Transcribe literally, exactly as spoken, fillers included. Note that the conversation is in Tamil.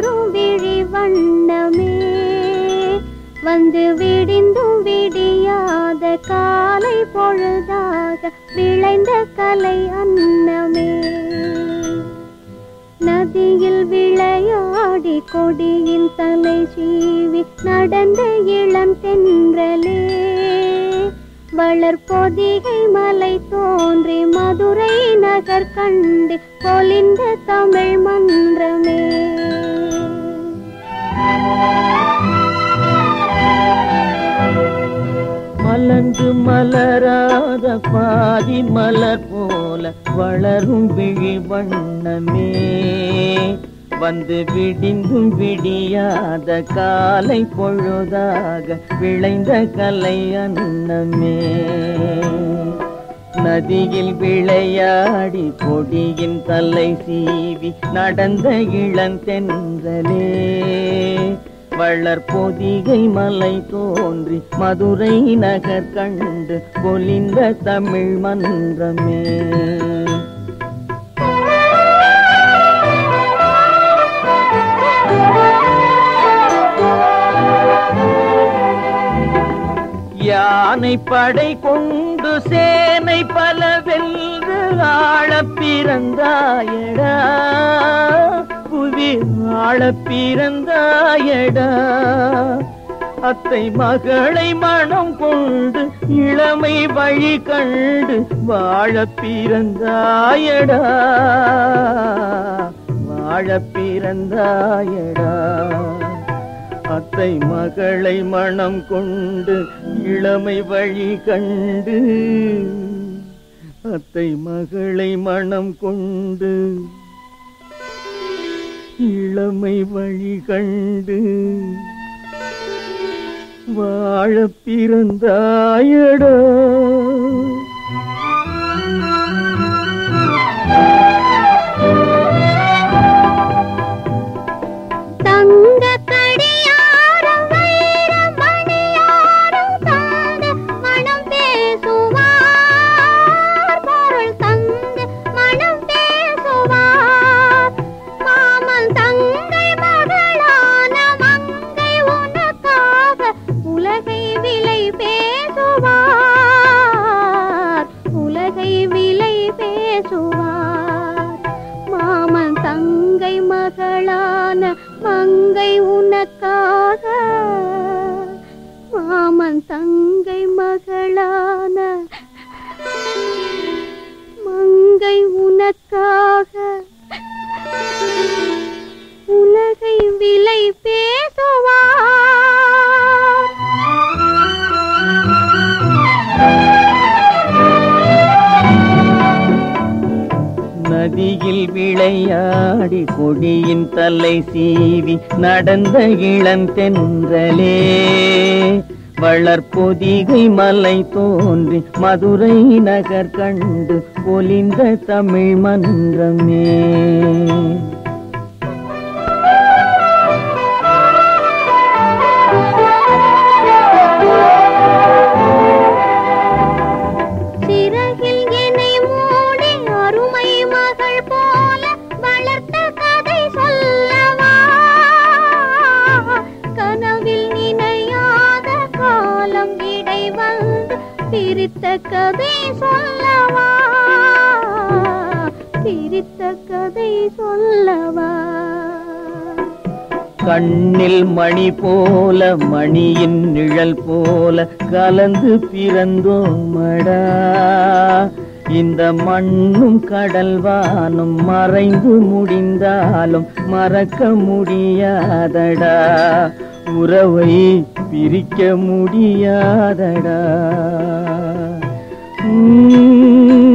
வளரும் விழி வண்ணமே வந்து விடிந்தும் விடியாத காலை பொழுதாக விளைந்த கலை அன்னமே நதியில் விளையாடி கொடியின் தலை சீவி நடந்த இளம் தென்றலே வளர்பொதிகை மலை தோன்றி மதுரை நகர் கண்டு பொலிந்த தமிழ் மன்றமே மலர்ந்து மலராத பாதி மலர் போல வளரும் விழி வண்ணமே வந்து விடிந்தும் விடியாத காலை பொழுதாக விளைந்த கலை அன்னமே நதியில் விளையாடி கொடியின் தலை சீவி நடந்த இளந்தென்றலே வளர்பொதிகை மலை தோன்றி மதுரை நகர் கண்டு பொலிந்த தமிழ் மன்றமே யானை படை கொண்டு சேனை பல வென்று ஆள பிறந்தாயடா புவி ஆள பிறந்தாயடா அத்தை மகளை மனம் கொண்டு இளமை வழி கண்டு வாழ பிறந்தாயடா வாழ பிறந்தாயடா அத்தை மகளை மனம் கொண்டு இளமை வழி கண்டு அத்தை மகளை மனம் கொண்டு இளமை வழி கண்டு வாழ பிறந்தாயடா மாமன் தங்கை மகளான மங்கை உனக்காக மாமன் தங்கை மகளான மங்கை உனக்காக உலகை விலை பேசுவார் நதியில் விளையாடி கொடியின் தலை சீவி நடந்த இளந்தென்றலே வளர்பொதிகை மலை தோன்றி மதுரை நகர் கண்டு பொலிந்த தமிழ் மன்றமே பிரித்த கதை சொல்லவா பிரித்த கதை சொல்லவா கண்ணில் மணி போல மணியின் நிழல் போல கலந்து பிறந்தோமடா இந்த மண்ணும் கடல் வானும் மறைந்து முடிந்தாலும் மறக்க முடியாதடா உறவை பிரிக்க முடியாதடா.